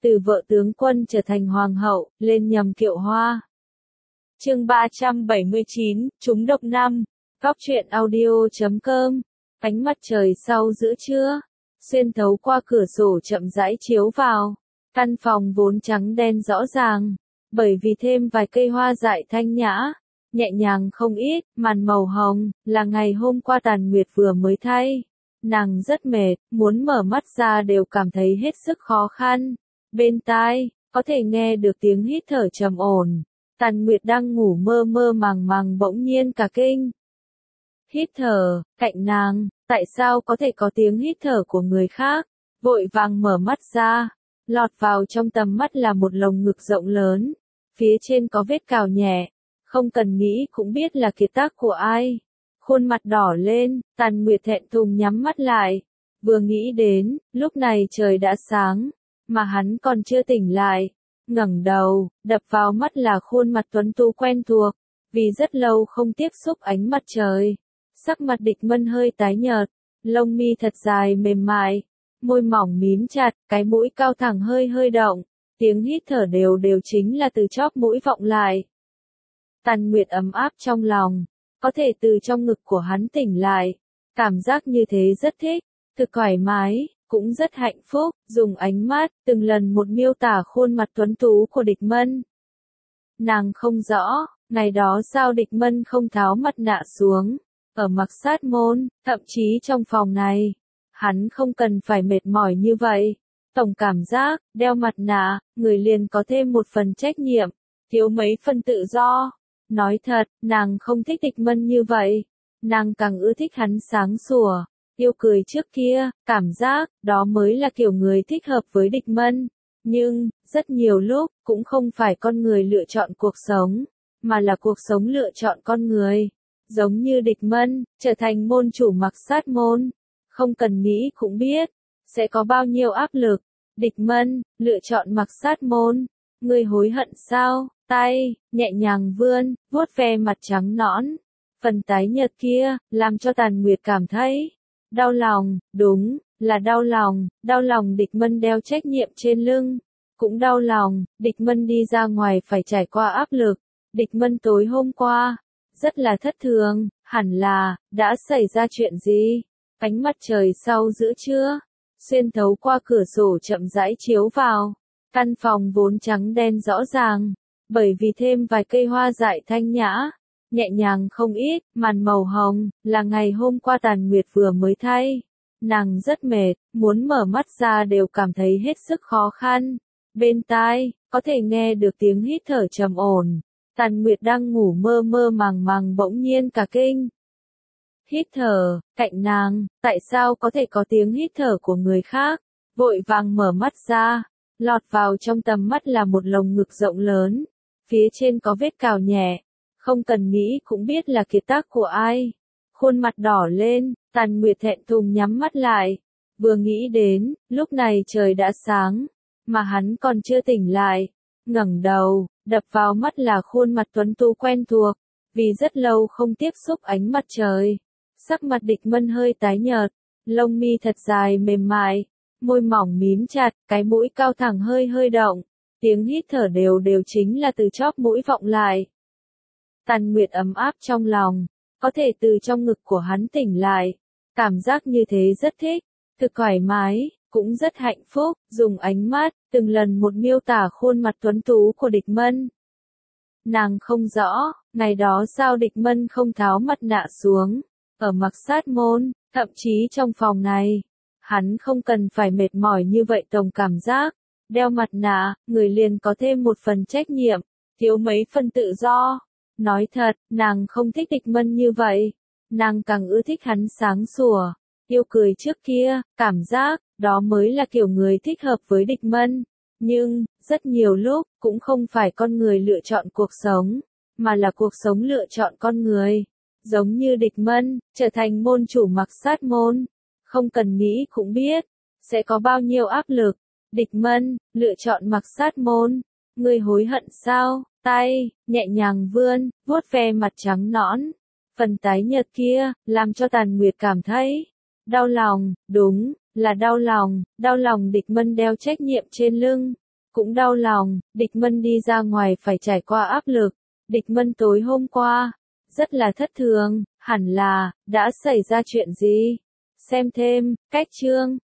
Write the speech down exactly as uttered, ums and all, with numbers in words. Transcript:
từ vợ tướng quân trở thành hoàng hậu, lên nhầm kiệu hoa. Chương ba trăm bảy mươi chín, trúng độc năm. Góc truyện audio chấm com. Ánh mặt trời sau giữa trưa, xuyên thấu qua cửa sổ chậm rãi chiếu vào. Căn phòng vốn trắng đen rõ ràng, bởi vì thêm vài cây hoa dại thanh nhã, nhẹ nhàng không ít, màn màu hồng, là ngày hôm qua Tàn Nguyệt vừa mới thay. Nàng rất mệt, muốn mở mắt ra đều cảm thấy hết sức khó khăn. Bên tai, có thể nghe được tiếng hít thở trầm ổn. Tàn Nguyệt đang ngủ mơ mơ màng màng bỗng nhiên cả kinh. Hít thở, cạnh nàng, tại sao có thể có tiếng hít thở của người khác? Vội vàng mở mắt ra, lọt vào trong tầm mắt là một lồng ngực rộng lớn. Phía trên có vết cào nhẹ, không cần nghĩ cũng biết là kiệt tác của ai. Khuôn mặt đỏ lên, Tàn Nguyệt thẹn thùng nhắm mắt lại. Vừa nghĩ đến, lúc này trời đã sáng, mà hắn còn chưa tỉnh lại. Ngẩng đầu, đập vào mắt là khuôn mặt tuấn tú quen thuộc, vì rất lâu không tiếp xúc ánh mặt trời. Sắc mặt Địch Mân hơi tái nhợt, lông mi thật dài mềm mại, môi mỏng mím chặt, cái mũi cao thẳng hơi hơi động, tiếng hít thở đều đều chính là từ chóp mũi vọng lại. Tàn Nguyệt ấm áp trong lòng, có thể từ trong ngực của hắn tỉnh lại, cảm giác như thế rất thích, thực thoải mái, cũng rất hạnh phúc, dùng ánh mắt, từng lần một miêu tả khuôn mặt tuấn tú của Địch Mân. Nàng không rõ, ngày đó sao Địch Mân không tháo mặt nạ xuống, ở Mặc Sát Môn, thậm chí trong phòng này, hắn không cần phải mệt mỏi như vậy. Tổng cảm giác, đeo mặt nạ, người liền có thêm một phần trách nhiệm, thiếu mấy phần tự do. Nói thật, nàng không thích Địch Mân như vậy, nàng càng ưa thích hắn sáng sủa, yêu cười trước kia, cảm giác, đó mới là kiểu người thích hợp với Địch Mân. Nhưng, rất nhiều lúc, cũng không phải con người lựa chọn cuộc sống, mà là cuộc sống lựa chọn con người. Giống như Địch Mân, trở thành môn chủ Mặc Sát Môn, không cần nghĩ cũng biết, sẽ có bao nhiêu áp lực. Địch Mân, lựa chọn Mặc Sát Môn, ngươi hối hận sao? Tay, nhẹ nhàng vươn, vuốt ve mặt trắng nõn. Phần tái nhợt kia, làm cho Tàn Nguyệt cảm thấy đau lòng, đúng, là đau lòng, đau lòng Địch Mân đeo trách nhiệm trên lưng. Cũng đau lòng, Địch Mân đi ra ngoài phải trải qua áp lực. Địch Mân tối hôm qua, rất là thất thường, hẳn là, đã xảy ra chuyện gì? Ánh mặt trời sau giữa trưa, xuyên thấu qua cửa sổ chậm rãi chiếu vào. Căn phòng vốn trắng đen rõ ràng, bởi vì thêm vài cây hoa dại thanh nhã, nhẹ nhàng không ít, màn màu hồng, là ngày hôm qua Tàn Nguyệt vừa mới thay. Nàng rất mệt, muốn mở mắt ra đều cảm thấy hết sức khó khăn. Bên tai, có thể nghe được tiếng hít thở trầm ổn. Tàn Nguyệt đang ngủ mơ mơ màng màng bỗng nhiên cả kinh. Hít thở, cạnh nàng, tại sao có thể có tiếng hít thở của người khác? Vội vàng mở mắt ra, lọt vào trong tầm mắt là một lồng ngực rộng lớn. Phía trên có vết cào nhẹ, không cần nghĩ cũng biết là kiệt tác của ai. Khuôn mặt đỏ lên, Tàn Nguyệt thẹn thùng nhắm mắt lại. Vừa nghĩ đến, lúc này trời đã sáng, mà hắn còn chưa tỉnh lại. Ngẩng đầu, đập vào mắt là khuôn mặt tuấn tú quen thuộc, vì rất lâu không tiếp xúc ánh mặt trời. Sắc mặt Địch Mân hơi tái nhợt, lông mi thật dài mềm mại, môi mỏng mím chặt, cái mũi cao thẳng hơi hơi động, tiếng hít thở đều đều chính là từ chóp mũi vọng lại. Tàn Nguyệt ấm áp trong lòng, có thể từ trong ngực của hắn tỉnh lại, cảm giác như thế rất thích, thực thoải mái, cũng rất hạnh phúc, dùng ánh mắt, từng lần một miêu tả khuôn mặt tuấn tú của Địch Mân. Nàng không rõ, ngày đó sao Địch Mân không tháo mặt nạ xuống, ở Mặc Sát Môn, thậm chí trong phòng này, hắn không cần phải mệt mỏi như vậy. Tổng cảm giác, đeo mặt nạ, người liền có thêm một phần trách nhiệm, thiếu mấy phần tự do. Nói thật, nàng không thích Địch Mân như vậy, nàng càng ưa thích hắn sáng sủa, yêu cười trước kia, cảm giác, đó mới là kiểu người thích hợp với Địch Mân. Nhưng, rất nhiều lúc, cũng không phải con người lựa chọn cuộc sống, mà là cuộc sống lựa chọn con người. Giống như Địch Mân, trở thành môn chủ Mặc Sát Môn, không cần nghĩ cũng biết, sẽ có bao nhiêu áp lực. Địch Mân, lựa chọn Mặc Sát Môn, ngươi hối hận sao? Tay, nhẹ nhàng vươn, vuốt ve mặt trắng nõn. Phần tái nhợt kia, làm cho Tàn Nguyệt cảm thấy đau lòng, đúng, là đau lòng, đau lòng Địch Mân đeo trách nhiệm trên lưng. cũng đau lòng, Địch Mân đi ra ngoài phải trải qua áp lực. Địch Mân tối hôm qua, rất là thất thường, hẳn là, đã xảy ra chuyện gì? Xem thêm, cách chương.